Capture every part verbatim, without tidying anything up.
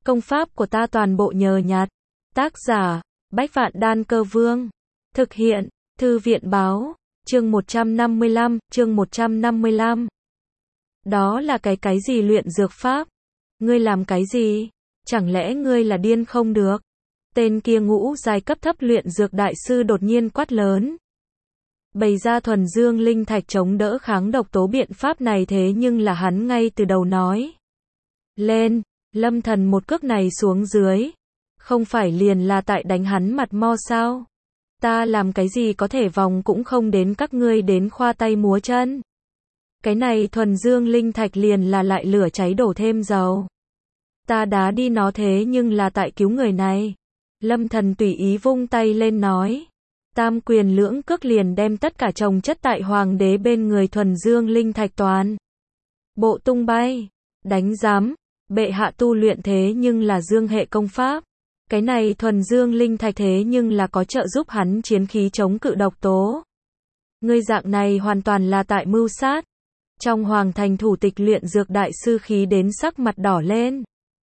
Công pháp của ta toàn bộ nhờ nhặt. Tác giả, Bách Vạn Đan Cơ Vương. Thực hiện, Thư viện báo, chương một trăm năm mươi lăm, chương một trăm năm mươi lăm. Đó là cái cái gì luyện dược pháp? Ngươi làm cái gì? Chẳng lẽ ngươi là điên không được? Tên kia ngũ giai cấp thấp luyện dược đại sư đột nhiên quát lớn. Bày ra thuần dương linh thạch chống đỡ kháng độc tố biện pháp này, thế nhưng là hắn ngay từ đầu nói. Lên, Lâm Thần một cước này xuống dưới. Không phải liền là tại đánh hắn mặt mo sao? Ta làm cái gì có thể vòng cũng không đến các ngươi đến khoa tay múa chân. Cái này thuần dương linh thạch liền là lại lửa cháy đổ thêm dầu. Ta đá đi nó thế nhưng là tại cứu người này. Lâm Thần tùy ý vung tay lên nói. Tam quyền lưỡng cước liền đem tất cả chồng chất tại hoàng đế bên người thuần dương linh thạch toàn bộ tung bay. Đánh giám, bệ hạ tu luyện thế nhưng là dương hệ công pháp. Cái này thuần dương linh thạch thế nhưng là có trợ giúp hắn chiến khí chống cự độc tố. Ngươi dạng này hoàn toàn là tại mưu sát. Trong hoàng thành thủ tịch luyện dược đại sư khí đến sắc mặt đỏ lên.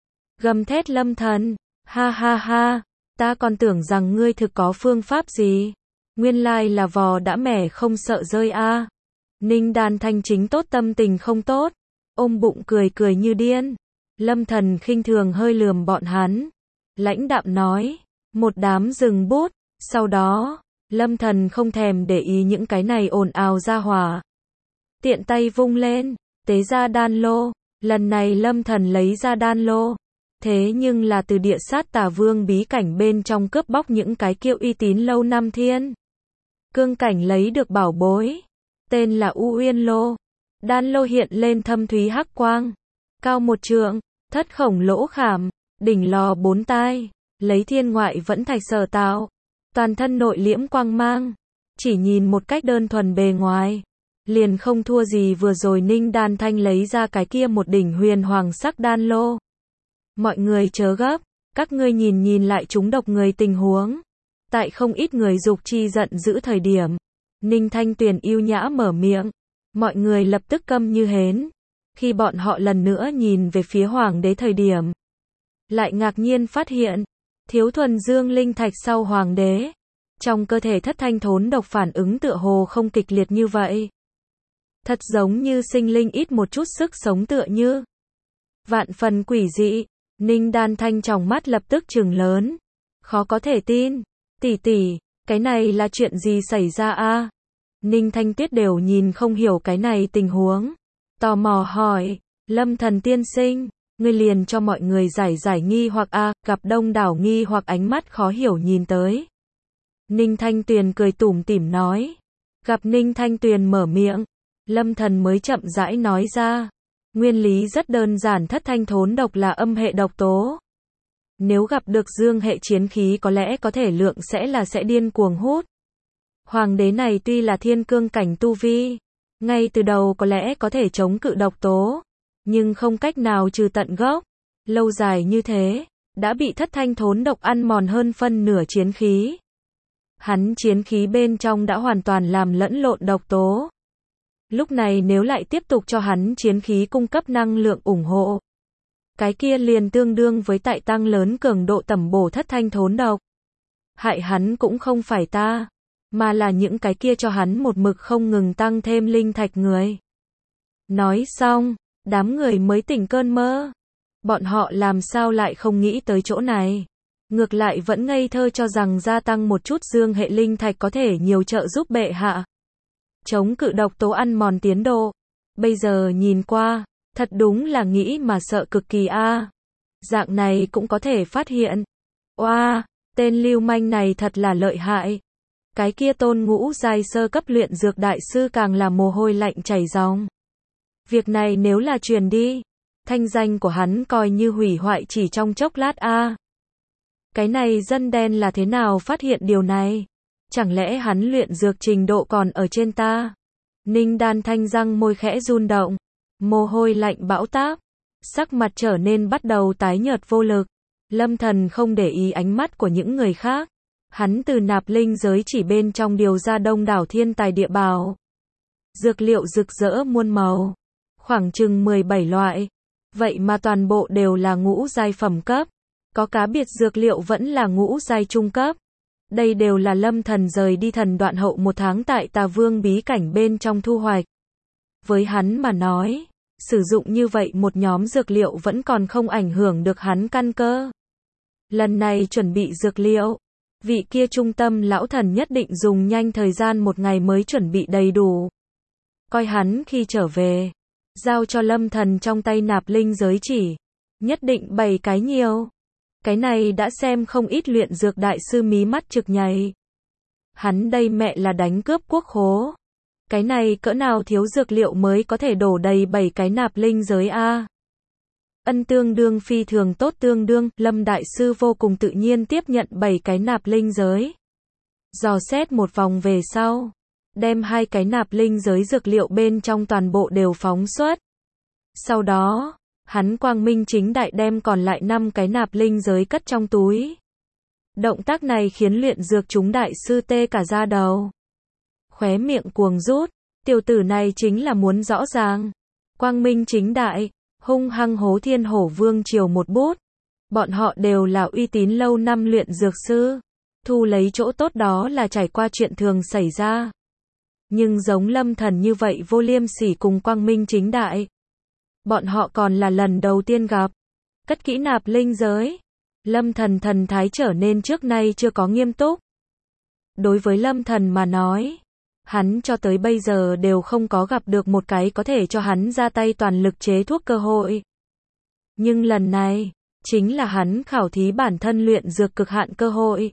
Gầm thét Lâm Thần, ha ha ha, ta còn tưởng rằng ngươi thực có phương pháp gì. Nguyên lai là vò đã mẻ không sợ rơi a. À. Ninh Đan Thanh chính tốt tâm tình không tốt, ôm bụng cười cười như điên. Lâm Thần khinh thường hơi lườm bọn hắn, lãnh đạm nói, một đám rừng bút. Sau đó, Lâm Thần không thèm để ý những cái này ồn ào ra hỏa. Tiện tay vung lên, tế ra đan lô. Lần này Lâm Thần lấy ra đan lô. Thế nhưng là từ địa sát tà vương bí cảnh bên trong cướp bóc những cái kiệu uy tín lâu năm thiên cương cảnh lấy được bảo bối. Tên là U Uyên Lô. Đan lô hiện lên thâm thúy hắc quang. Cao một trượng, thất khổng lỗ khảm, đỉnh lò bốn tai, lấy thiên ngoại vẫn thạch sở tạo. Toàn thân nội liễm quang mang. Chỉ nhìn một cách đơn thuần bề ngoài, liền không thua gì vừa rồi Ninh Đan Thanh lấy ra cái kia một đỉnh huyền hoàng sắc đan lô. Mọi người chớ gấp, các ngươi nhìn nhìn lại chúng độc người tình huống. Tại không ít người dục chi giận dữ thời điểm, Ninh Thanh Tuyền yêu nhã mở miệng. Mọi người lập tức câm như hến. Khi bọn họ lần nữa nhìn về phía hoàng đế thời điểm, lại ngạc nhiên phát hiện, thiếu thuần dương linh thạch sau hoàng đế. Trong cơ thể thất thanh thốn độc phản ứng tựa hồ không kịch liệt như vậy. Thật giống như sinh linh ít một chút sức sống tựa như. Vạn phần quỷ dị. Ninh Đan Thanh trong mắt lập tức trừng lớn. Khó có thể tin. Tỷ tỷ, cái này là chuyện gì xảy ra a? À? Ninh Thanh Tuyết đều nhìn không hiểu cái này tình huống. Tò mò hỏi, Lâm Thần tiên sinh, ngươi liền cho mọi người giải giải nghi hoặc a. À, gặp đông đảo nghi hoặc ánh mắt khó hiểu nhìn tới. Ninh Thanh Tuyền cười tủm tỉm nói. Gặp Ninh Thanh Tuyền mở miệng, Lâm Thần mới chậm rãi nói ra. Nguyên lý rất đơn giản, thất thanh thốn độc là âm hệ độc tố. Nếu gặp được dương hệ chiến khí có lẽ có thể lượng sẽ là sẽ điên cuồng hút. Hoàng đế này tuy là thiên cương cảnh tu vi, ngay từ đầu có lẽ có thể chống cự độc tố, nhưng không cách nào trừ tận gốc. Lâu dài như thế, đã bị thất thanh thốn độc ăn mòn hơn phân nửa chiến khí. Hắn chiến khí bên trong đã hoàn toàn làm lẫn lộn độc tố. Lúc này nếu lại tiếp tục cho hắn chiến khí cung cấp năng lượng ủng hộ, cái kia liền tương đương với tại tăng lớn cường độ tẩm bổ thất thanh thốn độc. Hại hắn cũng không phải ta, mà là những cái kia cho hắn một mực không ngừng tăng thêm linh thạch người. Nói xong, đám người mới tỉnh cơn mơ. Bọn họ làm sao lại không nghĩ tới chỗ này. Ngược lại vẫn ngây thơ cho rằng gia tăng một chút dương hệ linh thạch có thể nhiều trợ giúp bệ hạ chống cự độc tố ăn mòn tiến độ. Bây giờ nhìn qua, thật đúng là nghĩ mà sợ cực kỳ a. À. Dạng này cũng có thể phát hiện. Oa, wow, tên lưu manh này thật là lợi hại. Cái kia tôn ngũ giai sơ cấp luyện dược đại sư càng là mồ hôi lạnh chảy ròng. Việc này nếu là truyền đi, thanh danh của hắn coi như hủy hoại chỉ trong chốc lát a. À. Cái này dân đen là thế nào phát hiện điều này? Chẳng lẽ hắn luyện dược trình độ còn ở trên ta? Ninh Đan Thanh răng môi khẽ run động, mồ hôi lạnh bão táp, sắc mặt trở nên bắt đầu tái nhợt vô lực. Lâm Thần không để ý ánh mắt của những người khác. Hắn từ nạp linh giới chỉ bên trong điều ra đông đảo thiên tài địa bảo. Dược liệu rực rỡ muôn màu, khoảng chừng mười bảy loại. Vậy mà toàn bộ đều là ngũ giai phẩm cấp. Có cá biệt dược liệu vẫn là ngũ giai trung cấp. Đây đều là Lâm Thần rời đi thần đoạn hậu một tháng tại Tà Vương bí cảnh bên trong thu hoạch. Với hắn mà nói, sử dụng như vậy một nhóm dược liệu vẫn còn không ảnh hưởng được hắn căn cơ. Lần này chuẩn bị dược liệu, vị kia trung tâm lão thần nhất định dùng nhanh thời gian một ngày mới chuẩn bị đầy đủ. Coi hắn khi trở về, giao cho Lâm Thần trong tay nạp linh giới chỉ, nhất định bày cái nhiều. Cái này đã xem không ít luyện dược đại sư mí mắt trực nhảy. Hắn đây mẹ là đánh cướp quốc khố. Cái này cỡ nào thiếu dược liệu mới có thể đổ đầy bảy cái nạp linh giới a. Ân tương đương phi thường tốt tương đương, Lâm đại sư vô cùng tự nhiên tiếp nhận bảy cái nạp linh giới. Dò xét một vòng về sau, đem hai cái nạp linh giới dược liệu bên trong toàn bộ đều phóng xuất. Sau đó, hắn quang minh chính đại đem còn lại năm cái nạp linh giới cất trong túi. Động tác này khiến luyện dược chúng đại sư tê cả da đầu. Khóe miệng cuồng rút, tiểu tử này chính là muốn rõ ràng. Quang minh chính đại, hung hăng hố Thiên Hổ Vương Triều một bút. Bọn họ đều là uy tín lâu năm luyện dược sư. Thu lấy chỗ tốt đó là trải qua chuyện thường xảy ra. Nhưng giống Lâm Thần như vậy vô liêm sỉ cùng quang minh chính đại. Bọn họ còn là lần đầu tiên gặp. Cất kỹ nạp linh giới. Lâm Thần thần thái trở nên trước nay chưa có nghiêm túc. Đối với Lâm Thần mà nói, hắn cho tới bây giờ đều không có gặp được một cái có thể cho hắn ra tay toàn lực chế thuốc cơ hội. Nhưng lần này, chính là hắn khảo thí bản thân luyện dược cực hạn cơ hội.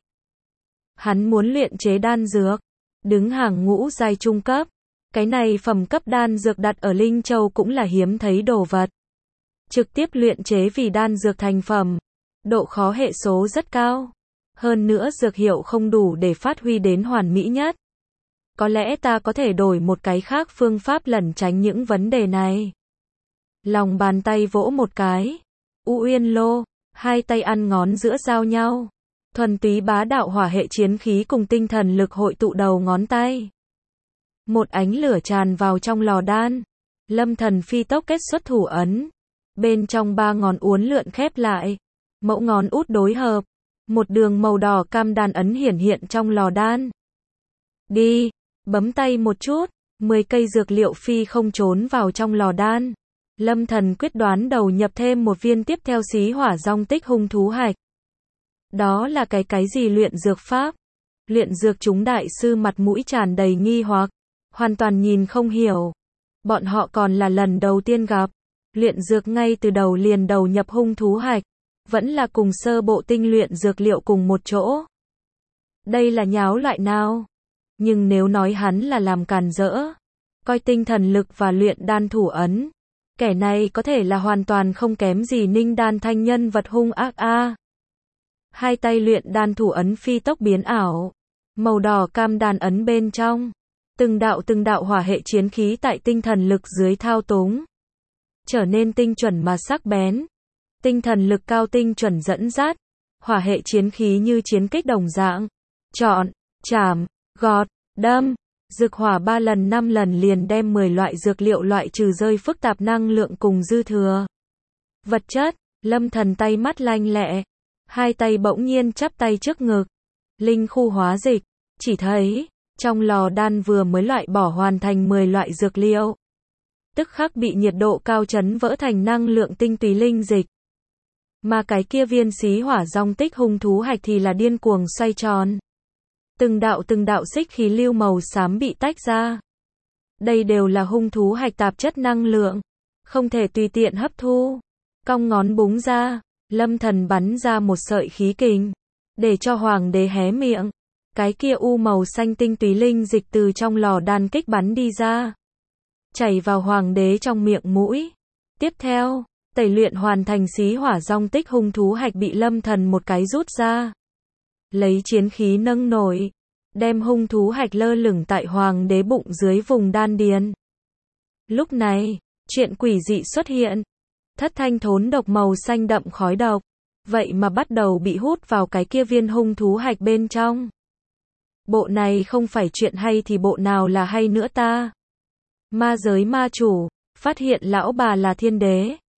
Hắn muốn luyện chế đan dược, đứng hàng ngũ giai trung cấp. Cái này phẩm cấp đan dược đặt ở Linh Châu cũng là hiếm thấy đồ vật. Trực tiếp luyện chế vì đan dược thành phẩm, độ khó hệ số rất cao. Hơn nữa dược hiệu không đủ để phát huy đến hoàn mỹ nhất. Có lẽ ta có thể đổi một cái khác phương pháp lẩn tránh những vấn đề này. Lòng bàn tay vỗ một cái. U Uyên Lô, hai tay ăn ngón giữa giao nhau. Thuần túy bá đạo hỏa hệ chiến khí cùng tinh thần lực hội tụ đầu ngón tay. Một ánh lửa tràn vào trong lò đan. Lâm Thần phi tốc kết xuất thủ ấn. Bên trong ba ngón uốn lượn khép lại. Mẫu ngón út đối hợp. Một đường màu đỏ cam đan ấn hiển hiện trong lò đan. Đi, bấm tay một chút, mười cây dược liệu phi không trốn vào trong lò đan. Lâm Thần quyết đoán đầu nhập thêm một viên tiếp theo xí hỏa dòng tích hung thú hạch. Đó là cái cái gì luyện dược pháp? Luyện dược chúng đại sư mặt mũi tràn đầy nghi hoặc, hoàn toàn nhìn không hiểu. Bọn họ còn là lần đầu tiên gặp. Luyện dược ngay từ đầu liền đầu nhập hung thú hạch. Vẫn là cùng sơ bộ tinh luyện dược liệu cùng một chỗ. Đây là nháo loại nào? Nhưng nếu nói hắn là làm càn rỡ, coi tinh thần lực và luyện đan thủ ấn, kẻ này có thể là hoàn toàn không kém gì Ninh Đan Thanh nhân vật hung ác a. Hai tay luyện đan thủ ấn phi tốc biến ảo, màu đỏ cam đan ấn bên trong, từng đạo từng đạo hỏa hệ chiến khí tại tinh thần lực dưới thao túng, trở nên tinh chuẩn mà sắc bén. Tinh thần lực cao tinh chuẩn dẫn dắt, hỏa hệ chiến khí như chiến kích đồng dạng, chọn, chảm, gọt, đâm, dược hỏa ba lần năm lần liền đem mười loại dược liệu loại trừ rơi phức tạp năng lượng cùng dư thừa vật chất. Lâm Thần tay mắt lanh lẹ, hai tay bỗng nhiên chắp tay trước ngực, linh khu hóa dịch, chỉ thấy trong lò đan vừa mới loại bỏ hoàn thành mười loại dược liệu, tức khắc bị nhiệt độ cao chấn vỡ thành năng lượng tinh túy linh dịch. Mà cái kia viên xí hỏa dòng tích hung thú hạch thì là điên cuồng xoay tròn. Từng đạo từng đạo xích khí lưu màu xám bị tách ra. Đây đều là hung thú hạch tạp chất năng lượng, không thể tùy tiện hấp thu. Cong ngón búng ra, Lâm Thần bắn ra một sợi khí kình, để cho hoàng đế hé miệng. Cái kia u màu xanh tinh túy linh dịch từ trong lò đan kích bắn đi ra, chảy vào hoàng đế trong miệng mũi. Tiếp theo, tẩy luyện hoàn thành xí hỏa dòng tích hung thú hạch bị Lâm Thần một cái rút ra. Lấy chiến khí nâng nổi, đem hung thú hạch lơ lửng tại hoàng đế bụng dưới vùng đan điền. Lúc này, chuyện quỷ dị xuất hiện. Thất thanh thốn độc màu xanh đậm khói độc, vậy mà bắt đầu bị hút vào cái kia viên hung thú hạch bên trong. Bộ này không phải chuyện hay thì bộ nào là hay nữa ta? Ma giới ma chủ, phát hiện lão bà là thiên đế.